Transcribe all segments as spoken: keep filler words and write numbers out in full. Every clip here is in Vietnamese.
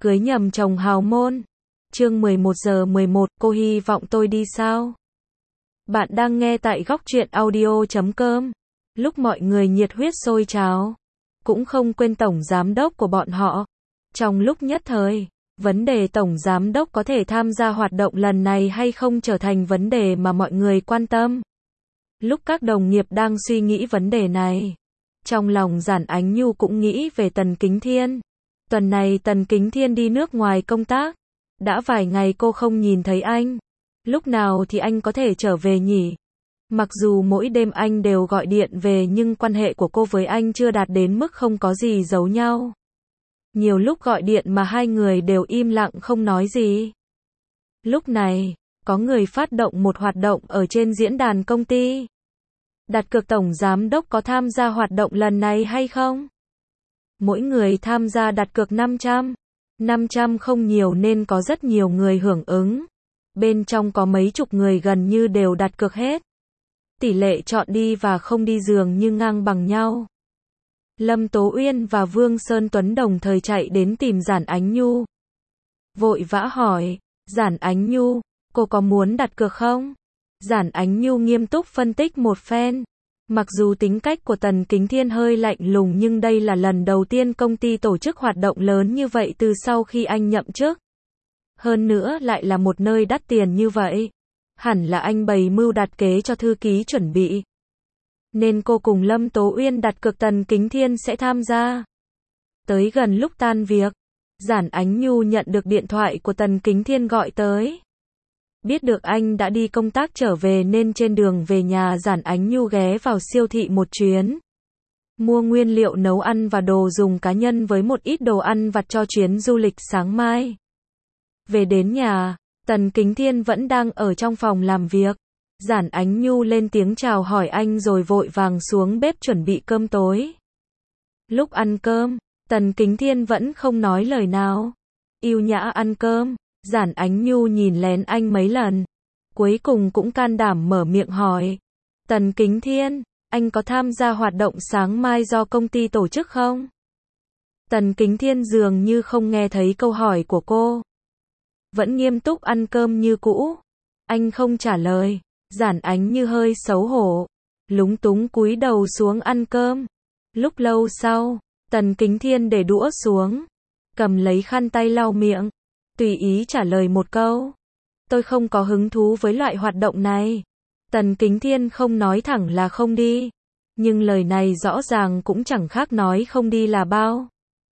Cưới nhầm chồng hào môn. Chương mười một giờ mười một, cô hy vọng tôi đi sao? Bạn đang nghe tại góc truyện audio chấm com. Lúc mọi người nhiệt huyết sôi trào, cũng không quên tổng giám đốc của bọn họ. Trong lúc nhất thời, vấn đề tổng giám đốc có thể tham gia hoạt động lần này hay không trở thành vấn đề mà mọi người quan tâm. Lúc các đồng nghiệp đang suy nghĩ vấn đề này, trong lòng Giản Ánh Nhu cũng nghĩ về Tần Kính Thiên. Tuần này Tần Kính Thiên đi nước ngoài công tác. Đã vài ngày cô không nhìn thấy anh. Lúc nào thì anh có thể trở về nhỉ? Mặc dù mỗi đêm anh đều gọi điện về nhưng quan hệ của cô với anh chưa đạt đến mức không có gì giấu nhau. Nhiều lúc gọi điện mà hai người đều im lặng không nói gì. Lúc này, có người phát động một hoạt động ở trên diễn đàn công ty. Đặt cược tổng giám đốc có tham gia hoạt động lần này hay không? Mỗi người tham gia đặt cược năm trăm. năm trăm không nhiều nên có rất nhiều người hưởng ứng. Bên trong có mấy chục người gần như đều đặt cược hết. Tỷ lệ chọn đi và không đi dường như ngang bằng nhau. Lâm Tố Uyên và Vương Sơn Tuấn đồng thời chạy đến tìm Giản Ánh Nhu. Vội vã hỏi, Giản Ánh Nhu, cô có muốn đặt cược không? Giản Ánh Nhu nghiêm túc phân tích một phen. Mặc dù tính cách của Tần Kính Thiên hơi lạnh lùng nhưng đây là lần đầu tiên công ty tổ chức hoạt động lớn như vậy từ sau khi anh nhậm chức. Hơn nữa lại là một nơi đắt tiền như vậy. Hẳn là anh bày mưu đặt kế cho thư ký chuẩn bị. Nên cô cùng Lâm Tố Uyên đặt cược Tần Kính Thiên sẽ tham gia. Tới gần lúc tan việc, Giản Ánh Nhu nhận được điện thoại của Tần Kính Thiên gọi tới. Biết được anh đã đi công tác trở về nên trên đường về nhà Giản Ánh Nhu ghé vào siêu thị một chuyến. Mua nguyên liệu nấu ăn và đồ dùng cá nhân với một ít đồ ăn vặt cho chuyến du lịch sáng mai. Về đến nhà, Tần Kính Thiên vẫn đang ở trong phòng làm việc. Giản Ánh Nhu lên tiếng chào hỏi anh rồi vội vàng xuống bếp chuẩn bị cơm tối. Lúc ăn cơm, Tần Kính Thiên vẫn không nói lời nào. Yêu nhã ăn cơm. Giản Ánh Nhu nhìn lén anh mấy lần. Cuối cùng cũng can đảm mở miệng hỏi. Tần Kính Thiên, anh có tham gia hoạt động sáng mai do công ty tổ chức không? Tần Kính Thiên dường như không nghe thấy câu hỏi của cô. Vẫn nghiêm túc ăn cơm như cũ. Anh không trả lời. Giản Ánh Như hơi xấu hổ. Lúng túng cúi đầu xuống ăn cơm. Lúc lâu sau, Tần Kính Thiên để đũa xuống. Cầm lấy khăn tay lau miệng. Tùy ý trả lời một câu. Tôi không có hứng thú với loại hoạt động này. Tần Kính Thiên không nói thẳng là không đi. Nhưng lời này rõ ràng cũng chẳng khác nói không đi là bao.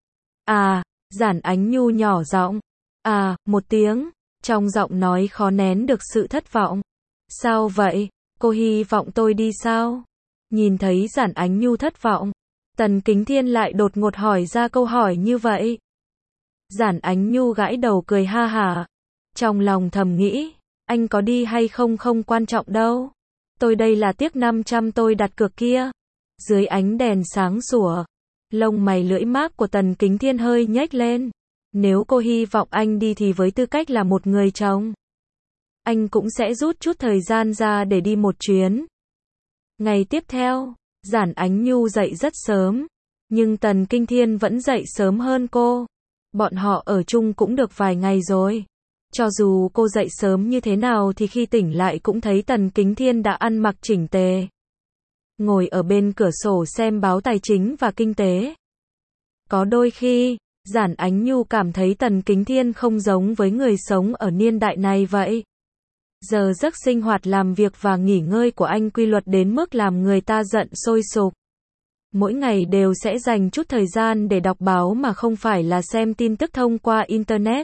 À, Giản Ánh Nhu nhỏ giọng. À, một tiếng. Trong giọng nói khó nén được sự thất vọng. Sao vậy? Cô hy vọng tôi đi sao? Nhìn thấy Giản Ánh Nhu thất vọng. Tần Kính Thiên lại đột ngột hỏi ra câu hỏi như vậy. Giản Ánh Nhu gãi đầu cười ha hả. Trong lòng thầm nghĩ, anh có đi hay không không quan trọng đâu. Tôi đây là tiếc năm trăm tôi đặt cược kia. Dưới ánh đèn sáng sủa, lông mày lưỡi mác của Tần Kính Thiên hơi nhếch lên. Nếu cô hy vọng anh đi thì với tư cách là một người chồng, anh cũng sẽ rút chút thời gian ra để đi một chuyến. Ngày tiếp theo, Giản Ánh Nhu dậy rất sớm. Nhưng Tần Kính Thiên vẫn dậy sớm hơn cô. Bọn họ ở chung cũng được vài ngày rồi. Cho dù cô dậy sớm như thế nào thì khi tỉnh lại cũng thấy Tần Kính Thiên đã ăn mặc chỉnh tề. Ngồi ở bên cửa sổ xem báo tài chính và kinh tế. Có đôi khi, Giản Ánh Nhu cảm thấy Tần Kính Thiên không giống với người sống ở niên đại này vậy. Giờ giấc sinh hoạt làm việc và nghỉ ngơi của anh quy luật đến mức làm người ta giận sôi sục. Mỗi ngày đều sẽ dành chút thời gian để đọc báo mà không phải là xem tin tức thông qua Internet.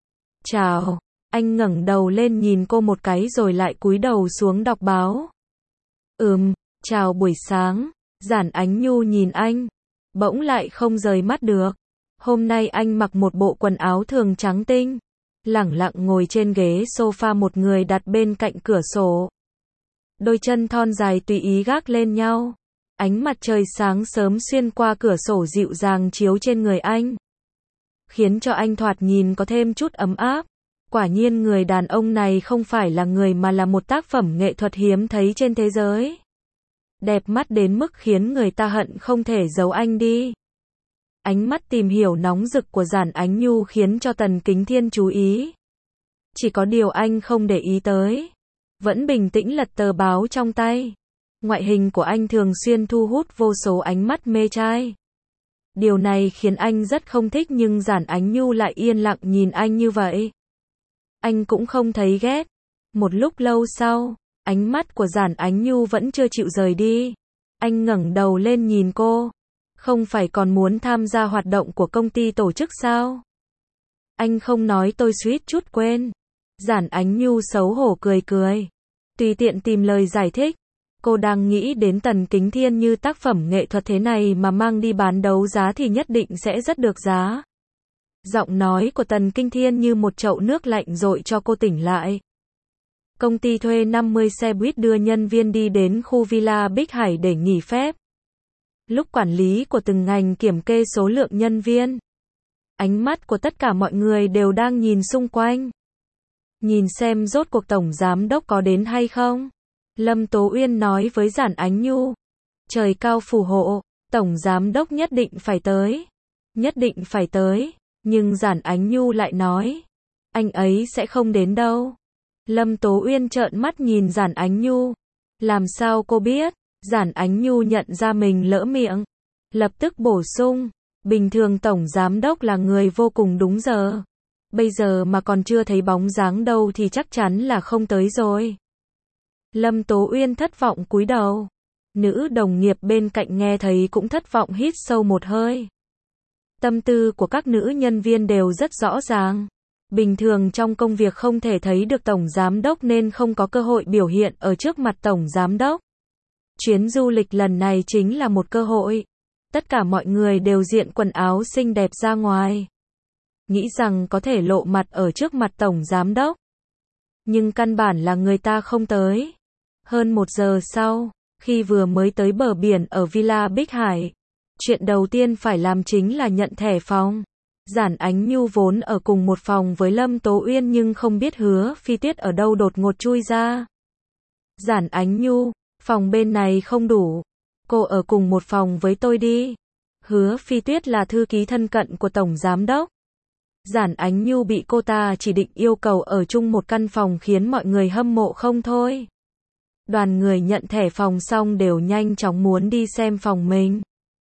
Chào, anh ngẩng đầu lên nhìn cô một cái rồi lại cúi đầu xuống đọc báo. Ừm, chào buổi sáng. Giản Ánh Nhu nhìn anh, bỗng lại không rời mắt được. Hôm nay anh mặc một bộ quần áo thường trắng tinh, lẳng lặng ngồi trên ghế sofa một người đặt bên cạnh cửa sổ. Đôi chân thon dài tùy ý gác lên nhau. Ánh mặt trời sáng sớm xuyên qua cửa sổ dịu dàng chiếu trên người anh, khiến cho anh thoạt nhìn có thêm chút ấm áp. Quả nhiên người đàn ông này không phải là người mà là một tác phẩm nghệ thuật hiếm thấy trên thế giới. Đẹp mắt đến mức khiến người ta hận không thể giấu anh đi. Ánh mắt tìm hiểu nóng rực của Giản Ánh Nhu khiến cho Tần Kính Thiên chú ý. Chỉ có điều anh không để ý tới. Vẫn bình tĩnh lật tờ báo trong tay. Ngoại hình của anh thường xuyên thu hút vô số ánh mắt mê trai. Điều này khiến anh rất không thích nhưng Giản Ánh Nhu lại yên lặng nhìn anh như vậy. Anh cũng không thấy ghét. Một lúc lâu sau, ánh mắt của Giản Ánh Nhu vẫn chưa chịu rời đi. Anh ngẩng đầu lên nhìn cô. Không phải còn muốn tham gia hoạt động của công ty tổ chức sao? Anh không nói tôi suýt chút quên. Giản Ánh Nhu xấu hổ cười cười. Tùy tiện tìm lời giải thích. Cô đang nghĩ đến Tần Kính Thiên như tác phẩm nghệ thuật thế này mà mang đi bán đấu giá thì nhất định sẽ rất được giá. Giọng nói của Tần Kính Thiên như một chậu nước lạnh dội cho cô tỉnh lại. Công ty thuê năm mươi xe buýt đưa nhân viên đi đến khu Villa Bích Hải để nghỉ phép. Lúc quản lý của từng ngành kiểm kê số lượng nhân viên, ánh mắt của tất cả mọi người đều đang nhìn xung quanh. Nhìn xem rốt cuộc tổng giám đốc có đến hay không? Lâm Tố Uyên nói với Giản Ánh Nhu. Trời cao phù hộ, tổng giám đốc nhất định phải tới. Nhất định phải tới, nhưng Giản Ánh Nhu lại nói, anh ấy sẽ không đến đâu. Lâm Tố Uyên trợn mắt nhìn Giản Ánh Nhu. Làm sao cô biết? Giản Ánh Nhu nhận ra mình lỡ miệng. Lập tức bổ sung, bình thường tổng giám đốc là người vô cùng đúng giờ. Bây giờ mà còn chưa thấy bóng dáng đâu thì chắc chắn là không tới rồi. Lâm Tố Uyên thất vọng cúi đầu. Nữ đồng nghiệp bên cạnh nghe thấy cũng thất vọng hít sâu một hơi. Tâm tư của các nữ nhân viên đều rất rõ ràng. Bình thường trong công việc không thể thấy được tổng giám đốc nên không có cơ hội biểu hiện ở trước mặt tổng giám đốc. Chuyến du lịch lần này chính là một cơ hội. Tất cả mọi người đều diện quần áo xinh đẹp ra ngoài. Nghĩ rằng có thể lộ mặt ở trước mặt tổng giám đốc. Nhưng căn bản là người ta không tới. Hơn một giờ sau, khi vừa mới tới bờ biển ở Villa Bích Hải, chuyện đầu tiên phải làm chính là nhận thẻ phòng. Giản Ánh Nhu vốn ở cùng một phòng với Lâm Tố Uyên nhưng không biết Hứa Phi Tuyết ở đâu đột ngột chui ra. Giản Ánh Nhu, phòng bên này không đủ. Cô ở cùng một phòng với tôi đi. Hứa Phi Tuyết là thư ký thân cận của tổng giám đốc. Giản Ánh Nhu bị cô ta chỉ định yêu cầu ở chung một căn phòng khiến mọi người hâm mộ không thôi. Đoàn người nhận thẻ phòng xong đều nhanh chóng muốn đi xem phòng mình.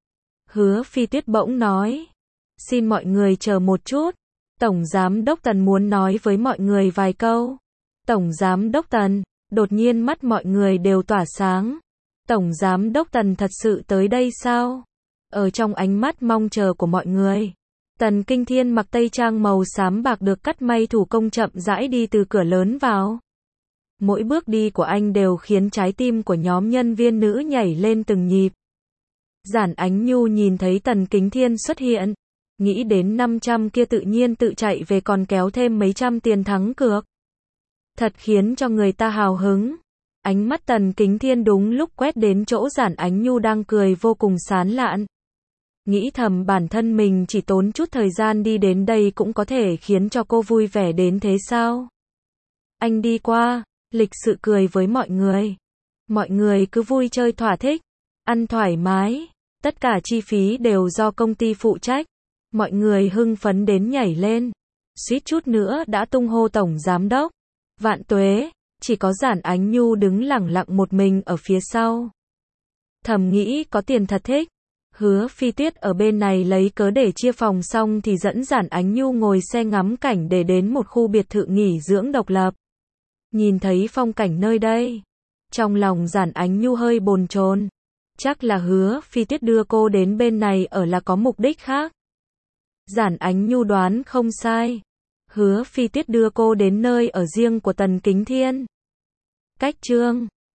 Hứa Phi Tuyết bỗng nói, xin mọi người chờ một chút. Tổng giám đốc Tần muốn nói với mọi người vài câu. Tổng giám đốc Tần, đột nhiên mắt mọi người đều tỏa sáng. Tổng giám đốc Tần thật sự tới đây sao? Ở trong ánh mắt mong chờ của mọi người, Tần Kinh Thiên mặc tây trang màu xám bạc được cắt may thủ công chậm rãi đi từ cửa lớn vào. Mỗi bước đi của anh đều khiến trái tim của nhóm nhân viên nữ nhảy lên từng nhịp. Giản Ánh Nhu nhìn thấy Tần Kính Thiên xuất hiện, nghĩ đến năm trăm kia tự nhiên tự chạy về còn kéo thêm mấy trăm tiền thắng cược. Thật khiến cho người ta hào hứng. Ánh mắt Tần Kính Thiên đúng lúc quét đến chỗ Giản Ánh Nhu đang cười vô cùng sán lạn. Nghĩ thầm bản thân mình chỉ tốn chút thời gian đi đến đây cũng có thể khiến cho cô vui vẻ đến thế sao? Anh đi qua, lịch sự cười với mọi người. Mọi người cứ vui chơi thỏa thích, ăn thoải mái, tất cả chi phí đều do công ty phụ trách. Mọi người hưng phấn đến nhảy lên, suýt chút nữa đã tung hô tổng giám đốc. Vạn tuế, chỉ có Giản Ánh Nhu đứng lẳng lặng một mình ở phía sau. Thầm nghĩ có tiền thật thích. Hứa Phi Tuyết ở bên này lấy cớ để chia phòng xong thì dẫn Giản Ánh Nhu ngồi xe ngắm cảnh để đến một khu biệt thự nghỉ dưỡng độc lập. Nhìn thấy phong cảnh nơi đây, trong lòng Giản Ánh Nhu hơi bồn chồn. Chắc là Hứa Phi Tuyết đưa cô đến bên này ở là có mục đích khác. Giản Ánh Nhu đoán không sai. Hứa Phi Tuyết đưa cô đến nơi ở riêng của Tần Kính Thiên. Cách chương